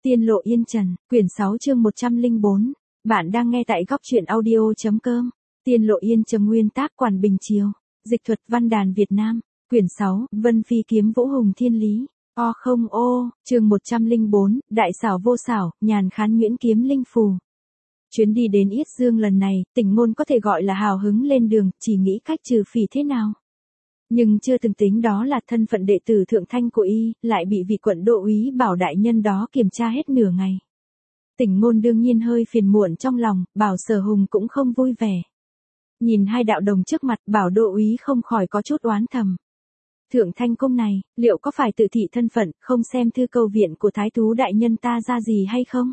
Tiên lộ yên trần, quyển 6 chương 104. Bạn đang nghe tại góc truyện audio.com. Tiên lộ yên trần, nguyên tác Quản Bình Triều. Dịch thuật văn đàn Việt Nam. Quyển 6, Vân Phi kiếm vũ hùng thiên lý. Chương 104, Đại xảo vô xảo, nhàn khán nhuyễn kiếm linh phù. Chuyến đi đến Yết Dương lần này, Tỉnh Ngôn có thể gọi là hào hứng lên đường, chỉ nghĩ cách trừ phỉ thế nào. Nhưng chưa từng tính đó là thân phận đệ tử thượng thanh của y, lại bị vị quận đô úy Bảo đại nhân đó kiểm tra hết nửa ngày. Tỉnh Ngôn đương nhiên hơi phiền muộn trong lòng, Bảo Sở Hùng cũng không vui vẻ. Nhìn hai đạo đồng trước mặt, Bảo đô úy không khỏi có chút oán thầm. Thượng thanh công này, liệu có phải tự thị thân phận, không xem thư câu viện của Thái Thú đại nhân ta ra gì hay không?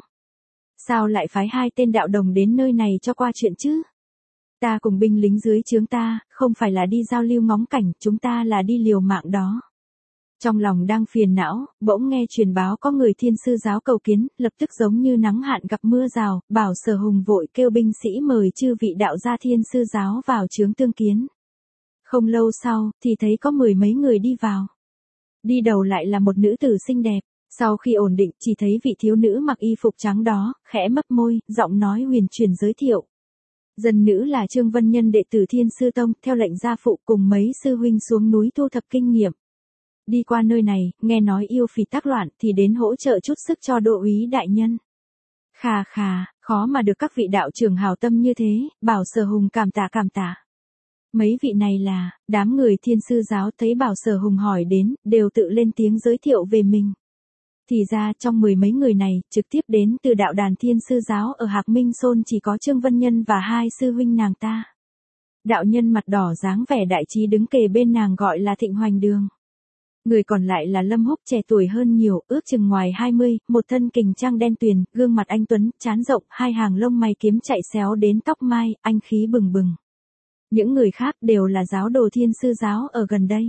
Sao lại phái hai tên đạo đồng đến nơi này cho qua chuyện chứ? Ta cùng binh lính dưới trướng ta, không phải là đi giao lưu ngóng cảnh, chúng ta là đi liều mạng đó. Trong lòng đang phiền não, bỗng nghe truyền báo có người Thiên Sư giáo cầu kiến, lập tức giống như nắng hạn gặp mưa rào, Bảo Sở Hùng vội kêu binh sĩ mời chư vị đạo gia Thiên Sư giáo vào trướng tương kiến. Không lâu sau, thì thấy có mười mấy người đi vào. Đi đầu lại là một nữ tử xinh đẹp. Sau khi ổn định, chỉ thấy vị thiếu nữ mặc y phục trắng đó, khẽ mấp môi, giọng nói huyền truyền giới thiệu. Dân nữ là Trương Vân Nhân đệ tử Thiên Sư Tông, theo lệnh gia phụ cùng mấy sư huynh xuống núi thu thập kinh nghiệm. Đi qua nơi này, nghe nói yêu phỉ tác loạn thì đến hỗ trợ chút sức cho đô úy đại nhân. Khà khà, khó mà được các vị đạo trưởng hảo tâm như thế, Bảo Sở Hùng cảm tạ. Mấy vị này là, đám người Thiên Sư giáo thấy Bảo Sở Hùng hỏi đến, đều tự lên tiếng giới thiệu về mình. Thì ra trong mười mấy người này, trực tiếp đến từ đạo đàn Thiên Sư giáo ở Hạc Minh Sôn chỉ có Trương Vân Nhân và hai sư huynh nàng ta. Đạo nhân mặt đỏ dáng vẻ đại trí đứng kề bên nàng gọi là Thịnh Hoành Đường. Người còn lại là Lâm Húc, trẻ tuổi hơn nhiều, ước chừng ngoài 20, một thân kình trang đen tuyền, gương mặt anh tuấn, trán rộng, hai hàng lông mày kiếm chạy xéo đến tóc mai, anh khí bừng bừng. Những người khác đều là giáo đồ Thiên Sư giáo ở gần đây.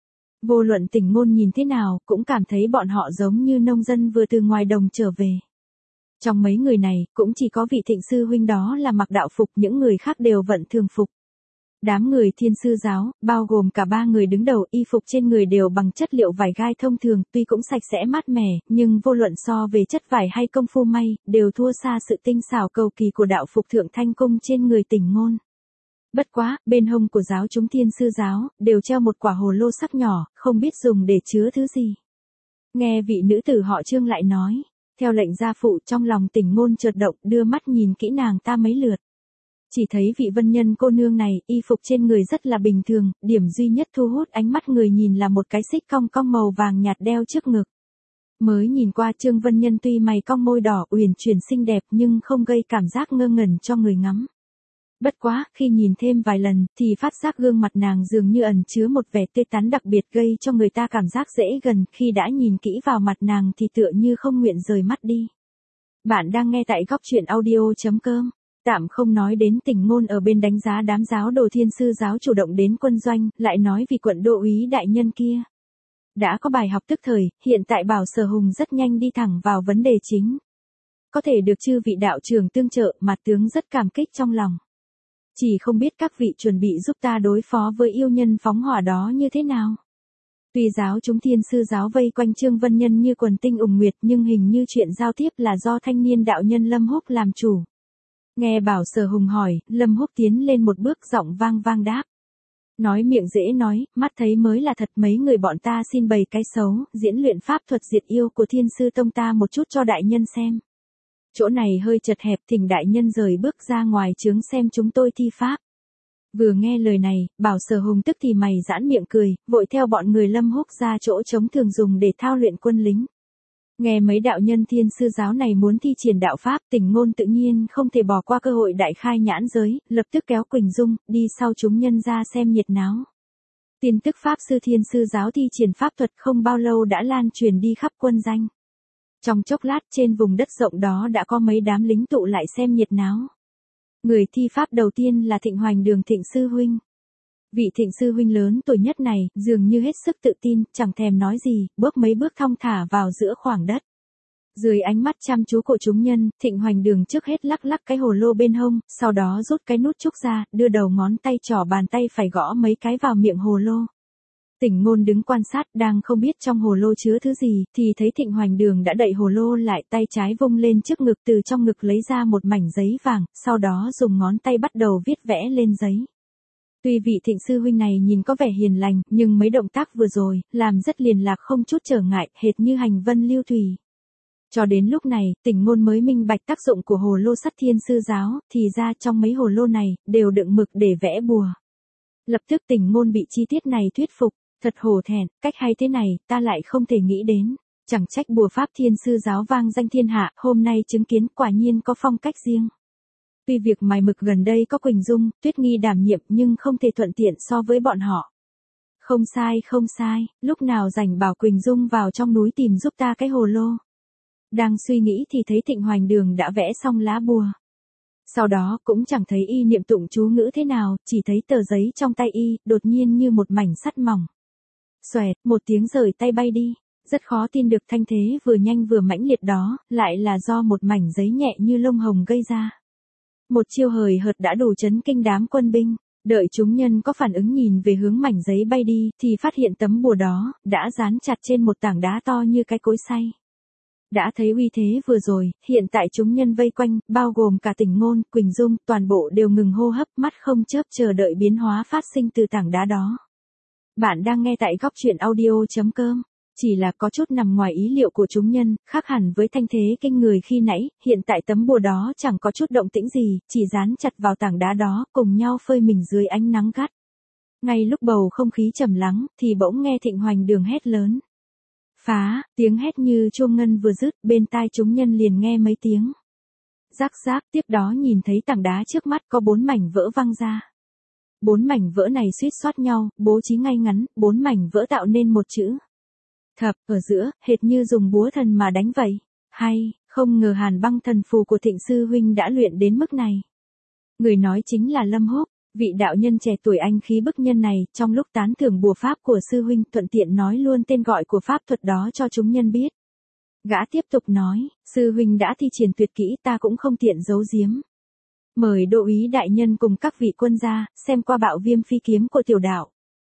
Vô luận Tỉnh Ngôn nhìn thế nào, cũng cảm thấy bọn họ giống như nông dân vừa từ ngoài đồng trở về. Trong mấy người này, cũng chỉ có vị Thịnh sư huynh đó là mặc đạo phục, những người khác đều vận thường phục. Đám người Thiên Sư giáo, bao gồm cả ba người đứng đầu, y phục trên người đều bằng chất liệu vải gai thông thường, tuy cũng sạch sẽ mát mẻ, nhưng vô luận so về chất vải hay công phu may, đều thua xa sự tinh xảo cầu kỳ của đạo phục thượng thanh cung trên người Tỉnh Ngôn. Bất quá, bên hông của giáo chúng Thiên Sư giáo, đều treo một quả hồ lô sắc nhỏ, không biết dùng để chứa thứ gì. Nghe vị nữ tử họ Trương lại nói, theo lệnh gia phụ, trong lòng Tỉnh Ngôn chợt động, đưa mắt nhìn kỹ nàng ta mấy lượt. Chỉ thấy vị Vân Nhân cô nương này, y phục trên người rất là bình thường, điểm duy nhất thu hút ánh mắt người nhìn là một cái xích cong cong màu vàng nhạt đeo trước ngực. Mới nhìn qua Trương Vân Nhân tuy mày cong môi đỏ uyển chuyển xinh đẹp nhưng không gây cảm giác ngơ ngẩn cho người ngắm. Bất quá, khi nhìn thêm vài lần, thì phát giác gương mặt nàng dường như ẩn chứa một vẻ tươi tắn đặc biệt gây cho người ta cảm giác dễ gần, khi đã nhìn kỹ vào mặt nàng thì tựa như không nguyện rời mắt đi. Bạn đang nghe tại góc truyện audio.com. Tạm không nói đến Tỉnh Ngôn ở bên đánh giá đám giáo đồ Thiên Sư giáo chủ động đến quân doanh, lại nói vì quận đô úy đại nhân kia. Đã có bài học tức thời, hiện tại Bảo Sở Hùng rất nhanh đi thẳng vào vấn đề chính. Có thể được chư vị đạo trưởng tương trợ, mặt tướng rất cảm kích trong lòng. Chỉ không biết các vị chuẩn bị giúp ta đối phó với yêu nhân phóng hỏa đó như thế nào. Tuy giáo chúng Thiên Sư giáo vây quanh Trương Vân Nhân như quần tinh ủng nguyệt, nhưng hình như chuyện giao tiếp là do thanh niên đạo nhân Lâm Húc làm chủ. Nghe Bảo Sở Hùng hỏi, Lâm Húc tiến lên một bước, giọng vang vang đáp. Nói miệng dễ nói, mắt thấy mới là thật, mấy người bọn ta xin bày cái xấu, diễn luyện pháp thuật diệt yêu của Thiên Sư Tông ta một chút cho đại nhân xem. Chỗ này hơi chật hẹp, thỉnh đại nhân rời bước ra ngoài trướng xem chúng tôi thi pháp. Vừa nghe lời này, Bảo Sở Hùng tức thì mày giãn miệng cười, vội theo bọn người Lâm Húc ra chỗ trống thường dùng để thao luyện quân lính. Nghe mấy đạo nhân Thiên Sư giáo này muốn thi triển đạo pháp, Tỉnh Ngôn tự nhiên không thể bỏ qua cơ hội đại khai nhãn giới, lập tức kéo Quỳnh Dung, đi sau chúng nhân ra xem nhiệt náo. Tin tức pháp sư Thiên Sư giáo thi triển pháp thuật không bao lâu đã lan truyền đi khắp quân danh. Trong chốc lát trên vùng đất rộng đó đã có mấy đám lính tụ lại xem nhiệt náo. Người thi pháp đầu tiên là Thịnh Hoành Đường Thịnh sư huynh. Vị Thịnh sư huynh lớn tuổi nhất này, dường như hết sức tự tin, chẳng thèm nói gì, bước mấy bước thong thả vào giữa khoảng đất. Dưới ánh mắt chăm chú của chúng nhân, Thịnh Hoành Đường trước hết lắc lắc cái hồ lô bên hông, sau đó rút cái nút trúc ra, đưa đầu ngón tay trỏ bàn tay phải gõ mấy cái vào miệng hồ lô. Tỉnh Ngôn đứng quan sát đang không biết trong hồ lô chứa thứ gì, thì thấy Thịnh Hoành Đường đã đậy hồ lô lại, tay trái vung lên trước ngực, từ trong ngực lấy ra một mảnh giấy vàng, sau đó dùng ngón tay bắt đầu viết vẽ lên giấy. Tuy vị Thịnh sư huynh này nhìn có vẻ hiền lành, nhưng mấy động tác vừa rồi, làm rất liền lạc không chút trở ngại, hệt như hành vân lưu thủy. Cho đến lúc này, Tỉnh Ngôn mới minh bạch tác dụng của hồ lô sắt Thiên Sư giáo, thì ra trong mấy hồ lô này, đều đựng mực để vẽ bùa. Lập tức Tỉnh Ngôn bị chi tiết này thuyết phục, thật hổ thẹn, cách hay thế này, ta lại không thể nghĩ đến. Chẳng trách bùa pháp Thiên Sư giáo vang danh thiên hạ, hôm nay chứng kiến quả nhiên có phong cách riêng. Tuy việc mài mực gần đây có Quỳnh Dung, Tuyết Nghi đảm nhiệm nhưng không thể thuận tiện so với bọn họ. Không sai, lúc nào rảnh bảo Quỳnh Dung vào trong núi tìm giúp ta cái hồ lô. Đang suy nghĩ thì thấy Thịnh Hoành Đường đã vẽ xong lá bùa. Sau đó cũng chẳng thấy y niệm tụng chú ngữ thế nào, chỉ thấy tờ giấy trong tay y, đột nhiên như một mảnh sắt mỏng. Xoẹt, một tiếng rời tay bay đi. Rất khó tin được thanh thế vừa nhanh vừa mãnh liệt đó, lại là do một mảnh giấy nhẹ như lông hồng gây ra. Một chiêu hời hợt đã đủ chấn kinh đám quân binh. Đợi chúng nhân có phản ứng nhìn về hướng mảnh giấy bay đi, thì phát hiện tấm bùa đó, đã dán chặt trên một tảng đá to như cái cối xay. Đã thấy uy thế vừa rồi, hiện tại chúng nhân vây quanh, bao gồm cả Tỉnh Ngôn, Quỳnh Dung, toàn bộ đều ngừng hô hấp, mắt không chớp chờ đợi biến hóa phát sinh từ tảng đá đó. Bạn đang nghe tại góc truyện audio.com. Chỉ là có chút nằm ngoài ý liệu của chúng nhân, khác hẳn với thanh thế kinh người khi nãy, hiện tại tấm bùa đó chẳng có chút động tĩnh gì, chỉ dán chặt vào tảng đá đó, cùng nhau phơi mình dưới ánh nắng gắt. Ngay lúc bầu không khí trầm lắng, thì bỗng nghe Thịnh Hoành Đường hét lớn. Phá, tiếng hét như chuông ngân vừa dứt, bên tai chúng nhân liền nghe mấy tiếng. Rắc rác, tiếp đó nhìn thấy tảng đá trước mắt có 4 mảnh vỡ văng ra. 4 mảnh vỡ này suýt xoát nhau, bố trí ngay ngắn, 4 mảnh vỡ tạo nên một chữ Thập, ở giữa, hệt như dùng búa thần mà đánh vậy. Hay, không ngờ Hàn Băng thần phù của Thịnh sư huynh đã luyện đến mức này. Người nói chính là Lâm Húc, vị đạo nhân trẻ tuổi anh khí bức nhân này, trong lúc tán thưởng bùa pháp của sư huynh, thuận tiện nói luôn tên gọi của pháp thuật đó cho chúng nhân biết. Gã tiếp tục nói, sư huynh đã thi triển tuyệt kỹ, ta cũng không tiện giấu giếm. Mời Đô úy đại nhân cùng các vị quân gia, xem qua Bạo Viêm phi kiếm của tiểu đạo.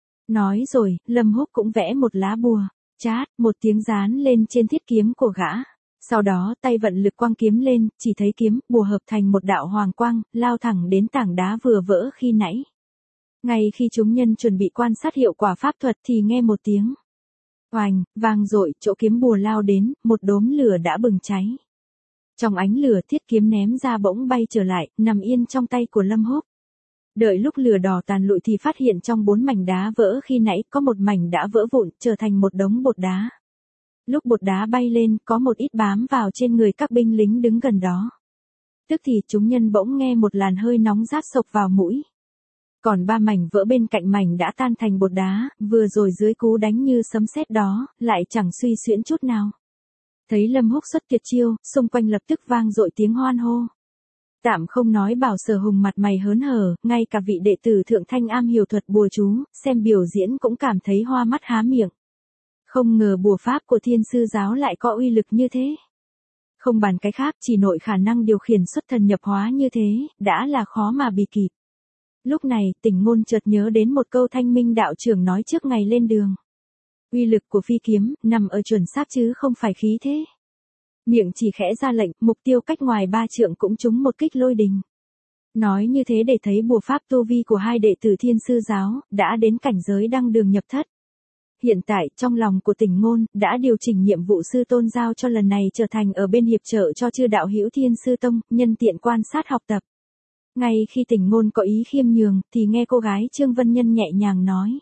Nói rồi, Lâm Húc cũng vẽ một lá bùa. Chát, một tiếng dán lên trên thiết kiếm của gã. Sau đó tay vận lực quang kiếm lên, chỉ thấy kiếm, bùa hợp thành một đạo hoàng quang, lao thẳng đến tảng đá vừa vỡ khi nãy. Ngay khi chúng nhân chuẩn bị quan sát hiệu quả pháp thuật thì nghe một tiếng oành, vang dội, chỗ kiếm bùa lao đến, một đốm lửa đã bừng cháy. Trong ánh lửa thiết kiếm ném ra bỗng bay trở lại, nằm yên trong tay của Lâm Húc. Đợi lúc lửa đỏ tàn lụi thì phát hiện trong 4 mảnh đá vỡ khi nãy có một mảnh đã vỡ vụn, trở thành một đống bột đá. Lúc bột đá bay lên, có một ít bám vào trên người các binh lính đứng gần đó. Tức thì chúng nhân bỗng nghe một làn hơi nóng rát sộc vào mũi. Còn 3 mảnh vỡ bên cạnh mảnh đã tan thành bột đá, vừa rồi dưới cú đánh như sấm sét đó, lại chẳng suy xuyễn chút nào. Thấy Lâm Húc xuất tuyệt chiêu, xung quanh lập tức vang dội tiếng hoan hô. Tạm không nói Bảo Sở Hùng mặt mày hớn hở, ngay cả vị đệ tử thượng thanh am hiểu thuật bùa chú, xem biểu diễn cũng cảm thấy hoa mắt há miệng. Không ngờ bùa pháp của Thiên Sư giáo lại có uy lực như thế. Không bàn cái khác, chỉ nội khả năng điều khiển xuất thần nhập hóa như thế, đã là khó mà bì kịp. Lúc này, Tỉnh Ngôn chợt nhớ đến một câu Thanh Minh đạo trưởng nói trước ngày lên đường. Uy lực của phi kiếm, nằm ở chuẩn xác chứ không phải khí thế. Miệng chỉ khẽ ra lệnh, mục tiêu cách ngoài 3 trượng cũng trúng một kích lôi đình. Nói như thế để thấy bùa pháp tu vi của hai đệ tử Thiên Sư giáo, đã đến cảnh giới đăng đường nhập thất. Hiện tại, trong lòng của Tỉnh Ngôn, đã điều chỉnh nhiệm vụ sư tôn giao cho lần này trở thành ở bên hiệp trợ cho chư đạo hữu Thiên Sư Tông, nhân tiện quan sát học tập. Ngay khi Tỉnh Ngôn có ý khiêm nhường, thì nghe cô gái Trương Vân Nhân nhẹ nhàng nói.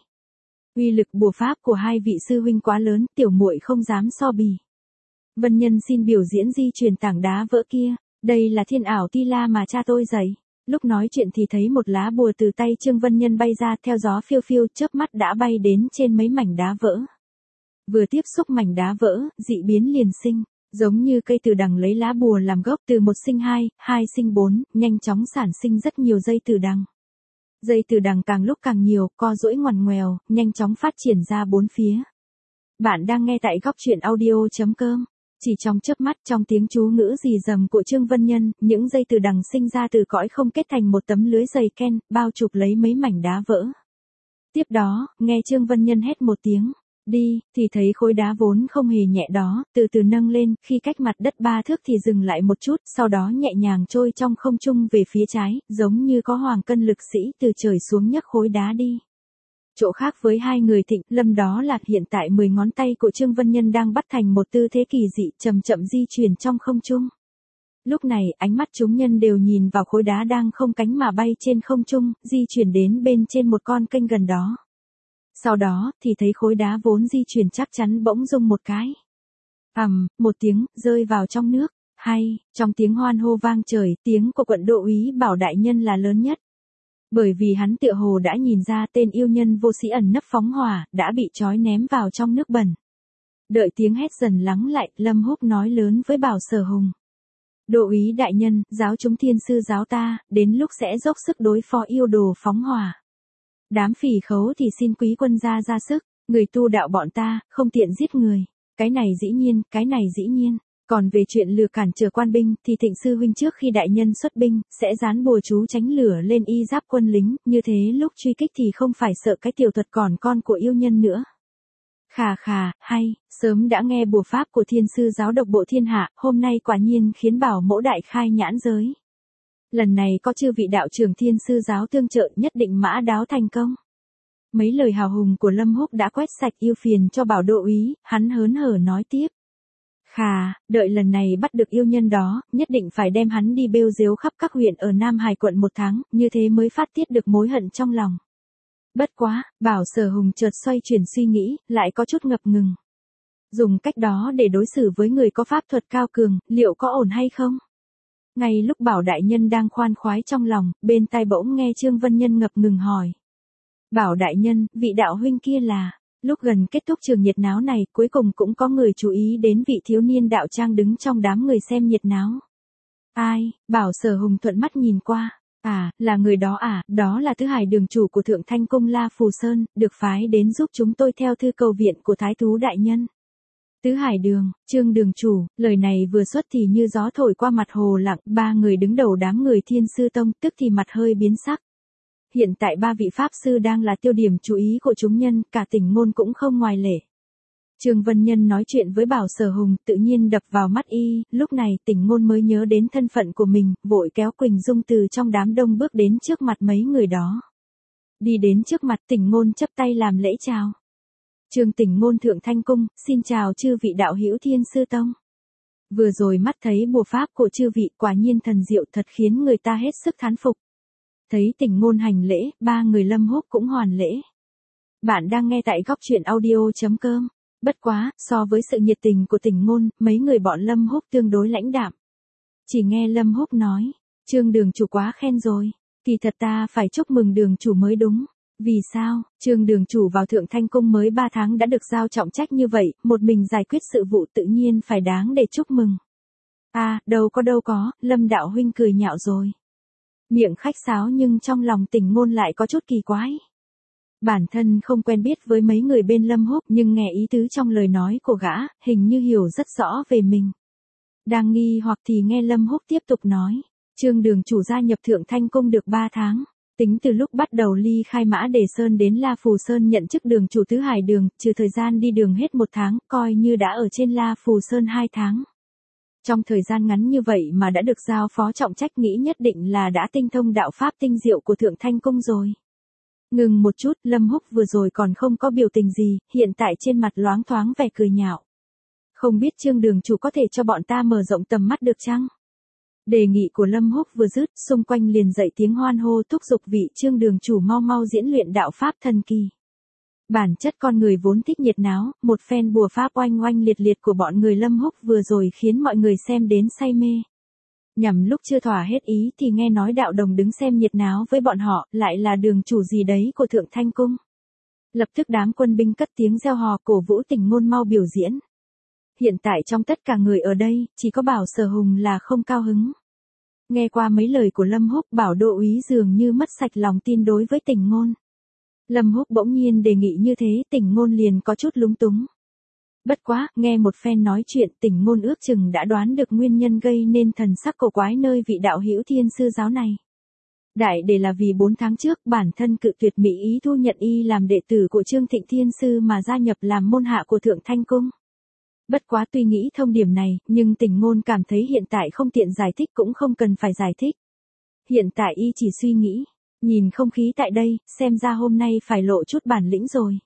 Uy lực bùa pháp của hai vị sư huynh quá lớn, tiểu muội không dám so bì. Vân Nhân xin biểu diễn di truyền tảng đá vỡ kia, đây là thiên ảo ti la mà cha tôi dạy. Lúc nói chuyện thì thấy một lá bùa từ tay Trương Vân Nhân bay ra, theo gió phiêu phiêu, chớp mắt đã bay đến trên mấy mảnh đá vỡ. Vừa tiếp xúc mảnh đá vỡ, dị biến liền sinh, giống như cây từ đằng lấy lá bùa làm gốc, từ 1 sinh 2, 2 sinh 4, nhanh chóng sản sinh rất nhiều dây từ đằng. Dây từ đằng càng lúc càng nhiều, co duỗi ngoằn ngoèo, nhanh chóng phát triển ra bốn phía. Bạn đang nghe tại góc truyện audio.com. Chỉ trong chớp mắt, trong tiếng chú ngữ rì rầm của Trương Vân Nhân, những dây từ đằng sinh ra từ cõi không kết thành một tấm lưới dày ken, bao chụp lấy mấy mảnh đá vỡ. Tiếp đó, nghe Trương Vân Nhân hét một tiếng, đi, thì thấy khối đá vốn không hề nhẹ đó, từ từ nâng lên, khi cách mặt đất 3 thước thì dừng lại một chút, sau đó nhẹ nhàng trôi trong không trung về phía trái, giống như có hoàng cân lực sĩ từ trời xuống nhấc khối đá đi. Chỗ khác với hai người Thịnh, Lâm đó là hiện tại 10 ngón tay của Trương Vân Nhân đang bắt thành một tư thế kỳ dị, chậm chậm di chuyển trong không trung. Lúc này, ánh mắt chúng nhân đều nhìn vào khối đá đang không cánh mà bay trên không trung, di chuyển đến bên trên một con kênh gần đó. Sau đó, thì thấy khối đá vốn di chuyển chắc chắn bỗng rung một cái. Một tiếng, rơi vào trong nước. Hay, trong tiếng hoan hô vang trời, tiếng của quận đô úy Bảo đại nhân là lớn nhất. Bởi vì hắn tựa hồ đã nhìn ra tên yêu nhân vô sĩ ẩn nấp phóng hỏa, đã bị trói ném vào trong nước bẩn. Đợi tiếng hét dần lắng lại, Lâm Húc nói lớn với Bảo Sở Hùng. Đô úy đại nhân, giáo chúng thiên sư giáo ta, đến lúc sẽ dốc sức đối phó yêu đồ phóng hỏa. Đám phỉ khấu thì xin quý quân ra sức, người tu đạo bọn ta, không tiện giết người. Cái này dĩ nhiên. Còn về chuyện lừa cản trở quan binh, thì Thịnh sư huynh trước khi đại nhân xuất binh, sẽ dán bùa chú tránh lửa lên y giáp quân lính, như thế lúc truy kích thì không phải sợ cái tiểu thuật còn con của yêu nhân nữa. Khà, hay, sớm đã nghe bùa pháp của thiên sư giáo độc bộ thiên hạ, hôm nay quả nhiên khiến Bảo mẫu đại khai nhãn giới. Lần này có chư vị đạo trưởng thiên sư giáo tương trợ, nhất định mã đáo thành công. Mấy lời hào hùng của Lâm Húc đã quét sạch yêu phiền cho Bảo đô úy, hắn hớn hở nói tiếp. Đợi lần này bắt được yêu nhân đó, nhất định phải đem hắn đi bêu diếu khắp các huyện ở Nam Hải quận 1 tháng, như thế mới phát tiết được mối hận trong lòng. Bất quá, Bảo Sở Hùng chợt xoay chuyển suy nghĩ, lại có chút ngập ngừng. Dùng cách đó để đối xử với người có pháp thuật cao cường, liệu có ổn hay không? Ngay lúc Bảo đại nhân đang khoan khoái trong lòng, bên tai bỗng nghe Trương Vân Nhân ngập ngừng hỏi. Bảo đại nhân, vị đạo huynh kia là... Lúc gần kết thúc trường nhiệt náo này, cuối cùng cũng có người chú ý đến vị thiếu niên đạo trang đứng trong đám người xem nhiệt náo. Ai? Bảo Sở Hùng thuận mắt nhìn qua. Là người đó à? Đó là Tứ Hải đường chủ của Thượng Thanh Cung La Phù Sơn, được phái đến giúp chúng tôi theo thư cầu viện của Thái Thú đại nhân. Tứ Hải đường, Trương đường chủ, lời này vừa xuất thì như gió thổi qua mặt hồ lặng, 3 người đứng đầu đám người Thiên Sư Tông, tức thì mặt hơi biến sắc. Hiện tại 3 vị pháp sư đang là tiêu điểm chú ý của chúng nhân, cả Tỉnh Ngôn cũng không ngoài lệ. Trương Vân Nhân nói chuyện với Bảo Sở Hùng, tự nhiên đập vào mắt y, lúc này Tỉnh Ngôn mới nhớ đến thân phận của mình, vội kéo Quỳnh Dung từ trong đám đông bước đến trước mặt mấy người đó. Đi đến trước mặt Tỉnh Ngôn chắp tay làm lễ chào. Trương Tỉnh Ngôn Thượng Thanh Cung, xin chào chư vị đạo hữu Thiên Sư Tông. Vừa rồi mắt thấy bùa pháp của chư vị quả nhiên thần diệu thật khiến người ta hết sức thán phục. Thấy Tỉnh Ngôn hành lễ, 3 người Lâm Húc cũng hoàn lễ. Bạn đang nghe tại góc truyện audio.com. Bất quá, so với sự nhiệt tình của Tỉnh Ngôn, mấy người bọn Lâm Húc tương đối lãnh đạm. Chỉ nghe Lâm Húc nói, Trương đường chủ quá khen rồi, kỳ thật ta phải chúc mừng đường chủ mới đúng. Vì sao? Trương đường chủ vào Thượng Thanh Cung mới 3 tháng đã được giao trọng trách như vậy, một mình giải quyết sự vụ tự nhiên phải đáng để chúc mừng. Đâu có, Lâm đạo huynh cười nhạo rồi. Miệng khách sáo nhưng trong lòng Tỉnh Ngôn lại có chút kỳ quái. Bản thân không quen biết với mấy người bên Lâm Húc nhưng nghe ý tứ trong lời nói của gã, hình như hiểu rất rõ về mình. Đang nghi hoặc thì nghe Lâm Húc tiếp tục nói, Trương đường chủ gia nhập Thượng Thanh Cung được 3 tháng. Tính từ lúc bắt đầu ly khai Mã Đề Sơn đến La Phù Sơn nhận chức đường chủ Tứ Hải đường, trừ thời gian đi đường hết 1 tháng, coi như đã ở trên La Phù Sơn 2 tháng. Trong thời gian ngắn như vậy mà đã được giao phó trọng trách, nghĩ nhất định là đã tinh thông đạo pháp tinh diệu của Thượng Thanh Cung rồi. Ngừng một chút, Lâm Húc vừa rồi còn không có biểu tình gì, hiện tại trên mặt loáng thoáng vẻ cười nhạo. Không biết Trương đường chủ có thể cho bọn ta mở rộng tầm mắt được chăng? Đề nghị của Lâm Húc vừa dứt, xung quanh liền dậy tiếng hoan hô thúc giục vị Trương đường chủ mau diễn luyện đạo pháp thần kỳ. Bản chất con người vốn thích nhiệt náo, một phen bùa pháp oanh oanh liệt liệt của bọn người Lâm Húc vừa rồi khiến mọi người xem đến say mê. Nhằm lúc chưa thỏa hết ý thì nghe nói đạo đồng đứng xem nhiệt náo với bọn họ, lại là đường chủ gì đấy của Thượng Thanh Cung. Lập tức đám quân binh cất tiếng reo hò cổ vũ Tỉnh Ngôn mau biểu diễn. Hiện tại trong tất cả người ở đây, chỉ có Bảo Sở Hùng là không cao hứng. Nghe qua mấy lời của Lâm Húc, Bảo đô úy dường như mất sạch lòng tin đối với Tỉnh Ngôn. Lâm Húc bỗng nhiên đề nghị như thế, Tỉnh Ngôn liền có chút lúng túng. Bất quá, nghe một phen nói chuyện, Tỉnh Ngôn ước chừng đã đoán được nguyên nhân gây nên thần sắc cổ quái nơi vị đạo hữu Thiên Sư giáo này. Đại để là vì 4 tháng trước bản thân cự tuyệt Mỹ ý thu nhận y làm đệ tử của Trương Thịnh Thiên Sư mà gia nhập làm môn hạ của Thượng Thanh Cung. Bất quá tuy nghĩ thông điểm này, nhưng Tình Ngôn cảm thấy hiện tại không tiện giải thích cũng không cần phải giải thích. Hiện tại y chỉ suy nghĩ, nhìn không khí tại đây, xem ra hôm nay phải lộ chút bản lĩnh rồi.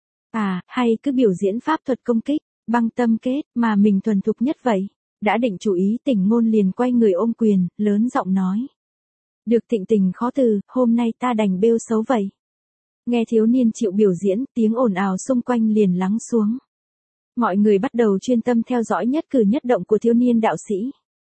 À, hay cứ biểu diễn pháp thuật công kích, băng tâm kết, mà mình thuần thục nhất vậy. Đã định chủ ý Tình Ngôn liền quay người ôm quyền, lớn giọng nói. Được Thịnh Tình khó từ, hôm nay ta đành bêu xấu vậy. Nghe thiếu niên chịu biểu diễn, tiếng ồn ào xung quanh liền lắng xuống. Mọi người bắt đầu chuyên tâm theo dõi nhất cử nhất động của thiếu niên đạo sĩ.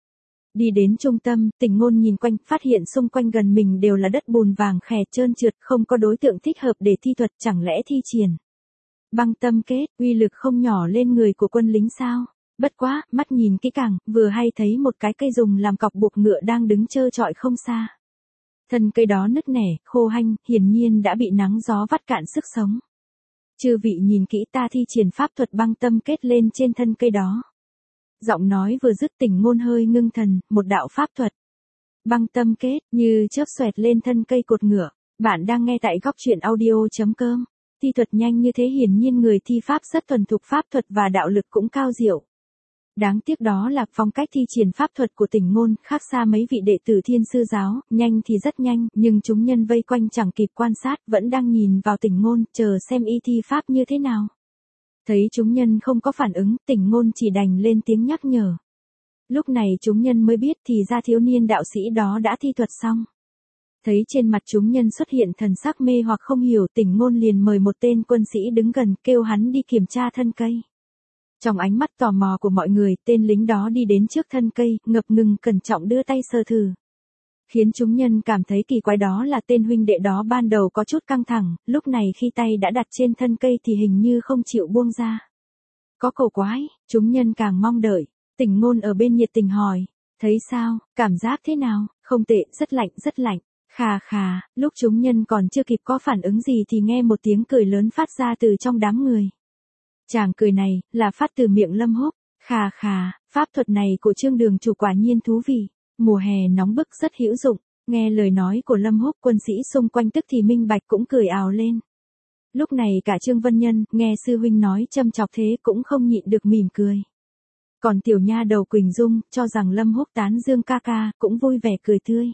Đi đến trung tâm, Tình Ngôn nhìn quanh, phát hiện xung quanh gần mình đều là đất bùn vàng khè trơn trượt, không có đối tượng thích hợp để thi thuật, chẳng lẽ thi triển. Băng tâm kết, uy lực không nhỏ lên người của quân lính sao? Bất quá, mắt nhìn kỹ càng, vừa hay thấy một cái cây dùng làm cọc buộc ngựa đang đứng trơ trọi không xa. Thân cây đó nứt nẻ, khô hanh, hiển nhiên đã bị nắng gió vắt cạn sức sống. Chư vị nhìn kỹ, ta thi triển pháp thuật băng tâm kết lên trên thân cây đó. Giọng nói vừa dứt, Tình Ngôn hơi ngưng thần, một đạo pháp thuật. Băng tâm kết, như chớp xoẹt lên thân cây cột ngựa. Bạn đang nghe tại góc truyện audio.com. Thi thuật nhanh như thế hiển nhiên người thi pháp rất thuần thục, pháp thuật và đạo lực cũng cao diệu. Đáng tiếc đó là phong cách thi triển pháp thuật của Tình Ngôn, khác xa mấy vị đệ tử Thiên Sư giáo, nhanh thì rất nhanh, nhưng chúng nhân vây quanh chẳng kịp quan sát, vẫn đang nhìn vào Tình Ngôn, chờ xem y thi pháp như thế nào. Thấy chúng nhân không có phản ứng, Tình Ngôn chỉ đành lên tiếng nhắc nhở. Lúc này chúng nhân mới biết thì ra thiếu niên đạo sĩ đó đã thi thuật xong. Thấy trên mặt chúng nhân xuất hiện thần sắc mê hoặc không hiểu, Tình Ngôn liền mời một tên quân sĩ đứng gần, kêu hắn đi kiểm tra thân cây. Trong ánh mắt tò mò của mọi người, tên lính đó đi đến trước thân cây, ngập ngừng cẩn trọng đưa tay sờ thử. Khiến chúng nhân cảm thấy kỳ quái đó là tên huynh đệ đó ban đầu có chút căng thẳng, lúc này khi tay đã đặt trên thân cây thì hình như không chịu buông ra. Có cổ quái, chúng nhân càng mong đợi. Tình Ngôn ở bên nhiệt tình hỏi, thấy sao, cảm giác thế nào? Không tệ, rất lạnh, rất lạnh. Khà khà, lúc chúng nhân còn chưa kịp có phản ứng gì thì nghe một tiếng cười lớn phát ra từ trong đám người. Chàng cười này, là phát từ miệng Lâm Húc. Khà khà, pháp thuật này của Trương Đường chủ quả nhiên thú vị. Mùa hè nóng bức rất hữu dụng. Nghe lời nói của Lâm Húc, quân sĩ xung quanh tức thì minh bạch cũng cười ào lên. Lúc này cả Trương Vân Nhân, nghe sư huynh nói châm chọc thế cũng không nhịn được mỉm cười. Còn tiểu nha đầu Quỳnh Dung, cho rằng Lâm Húc tán dương ca ca, cũng vui vẻ cười tươi.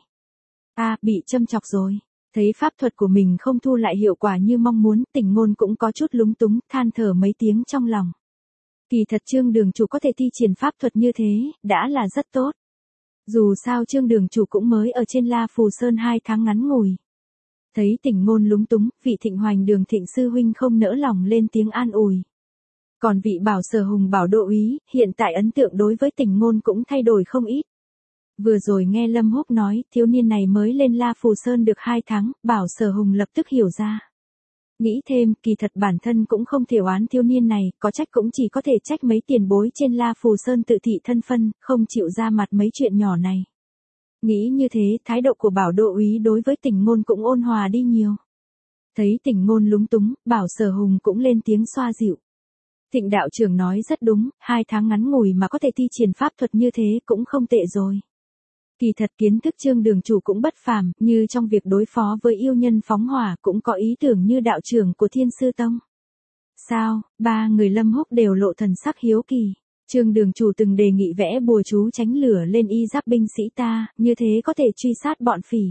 Bị châm chọc rồi. Thấy pháp thuật của mình không thu lại hiệu quả như mong muốn, Tình Ngôn cũng có chút lúng túng, than thở mấy tiếng trong lòng. Kỳ thật Trương Đường chủ có thể thi triển pháp thuật như thế, đã là rất tốt. Dù sao Trương Đường chủ cũng mới ở trên La Phù Sơn 2 tháng ngắn ngủi. Thấy Tình Ngôn lúng túng, vị Thịnh Hoành Đường Thịnh sư huynh không nỡ lòng lên tiếng an ủi. Còn vị Bảo Sở Hùng Bảo Độ úy, hiện tại ấn tượng đối với Tình Ngôn cũng thay đổi không ít. Vừa rồi nghe Lâm Húc nói, thiếu niên này mới lên La Phù Sơn được 2 tháng, Bảo Sở Hùng lập tức hiểu ra. Nghĩ thêm, kỳ thật bản thân cũng không thể oán thiếu niên này, có trách cũng chỉ có thể trách mấy tiền bối trên La Phù Sơn tự thị thân phân, không chịu ra mặt mấy chuyện nhỏ này. Nghĩ như thế, thái độ của Bảo Độ úy đối với Tình Ngôn cũng ôn hòa đi nhiều. Thấy Tình Ngôn lúng túng, Bảo Sở Hùng cũng lên tiếng xoa dịu. Thịnh đạo trưởng nói rất đúng, 2 tháng ngắn ngủi mà có thể thi triển pháp thuật như thế cũng không tệ rồi. Kỳ thật kiến thức Trương Đường chủ cũng bất phàm, như trong việc đối phó với yêu nhân phóng hỏa cũng có ý tưởng như đạo trưởng của Thiên Sư Tông. Sao, ba người Lâm Húc đều lộ thần sắc hiếu kỳ. Trương Đường chủ từng đề nghị vẽ bùa chú tránh lửa lên y giáp binh sĩ ta, như thế có thể truy sát bọn phỉ.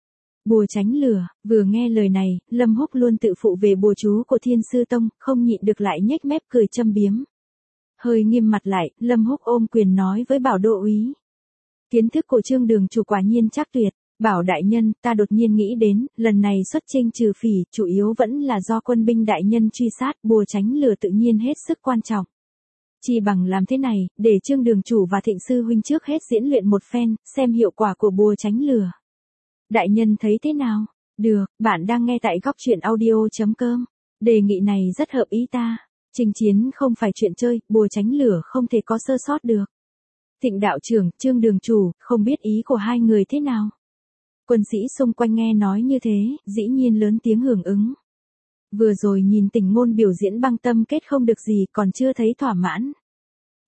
Bùa tránh lửa, vừa nghe lời này, Lâm Húc luôn tự phụ về bùa chú của Thiên Sư Tông, không nhịn được lại nhếch mép cười châm biếm. Hơi nghiêm mặt lại, Lâm Húc ôm quyền nói với Bảo Độ úy. Kiến thức của Trương Đường chủ quả nhiên chắc tuyệt. Bảo đại nhân, ta đột nhiên nghĩ đến, lần này xuất chinh trừ phỉ, chủ yếu vẫn là do quân binh đại nhân truy sát, bùa tránh lửa tự nhiên hết sức quan trọng. Chỉ bằng làm thế này, để Trương Đường chủ và Thịnh sư huynh trước hết diễn luyện một phen, xem hiệu quả của bùa tránh lửa. Đại nhân thấy thế nào? Được, bạn đang nghe tại góc truyện audio.com. Đề nghị này rất hợp ý ta. Chinh chiến không phải chuyện chơi, bùa tránh lửa không thể có sơ sót được. Thịnh đạo trưởng, Trương Đường chủ, không biết ý của hai người thế nào? Quân sĩ xung quanh nghe nói như thế, dĩ nhiên lớn tiếng hưởng ứng. Vừa rồi nhìn Tình Ngôn biểu diễn băng tâm kết không được gì, còn chưa thấy thỏa mãn.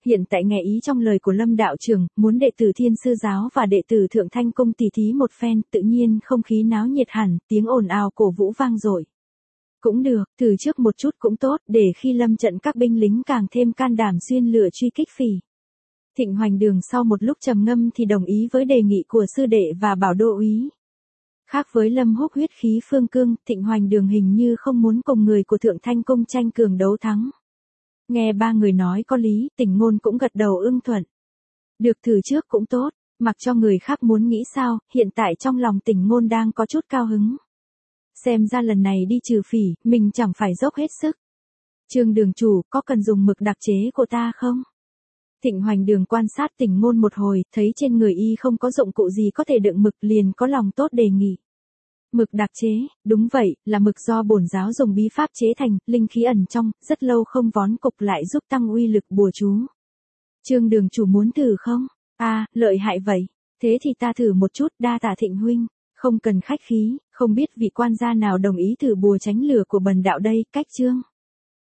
Hiện tại nghe ý trong lời của Lâm đạo trưởng, muốn đệ tử Thiên Sư giáo và đệ tử Thượng Thanh cung tỉ thí một phen, tự nhiên không khí náo nhiệt hẳn, tiếng ồn ào cổ vũ vang dội. Cũng được, thử trước một chút cũng tốt, để khi lâm trận các binh lính càng thêm can đảm xuyên lửa truy kích Phỉ. Thịnh Hoành Đường sau một lúc trầm ngâm thì đồng ý với đề nghị của sư đệ và bảo đô úy. Khác với Lâm Húc huyết khí phương cương, Thịnh Hoành Đường hình như không muốn cùng người của Thượng Thanh cung tranh cường đấu thắng. Nghe ba người nói có lý, Tỉnh Ngôn cũng gật đầu ưng thuận. Được, thử trước cũng tốt, mặc cho người khác muốn nghĩ sao, hiện tại trong lòng Tỉnh Ngôn đang có chút cao hứng. Xem ra lần này đi trừ Phỉ, mình chẳng phải dốc hết sức. Trương đường chủ, có cần dùng mực đặc chế của ta không? Thịnh Hoành Đường quan sát Tỉnh Ngôn một hồi, thấy trên người y không có dụng cụ gì có thể đựng mực, liền có lòng tốt đề nghị. Mực đặc chế, đúng vậy, là mực do bổn giáo dùng bí pháp chế thành, linh khí ẩn trong, rất lâu không vón cục lại giúp tăng uy lực bùa chú. Trương đường chủ muốn thử không? Lợi hại vậy. Thế thì ta thử một chút, đa tạ Thịnh huynh. Không cần khách khí, không biết vị quan gia nào đồng ý thử bùa tránh lửa của bần đạo đây, cách Trương.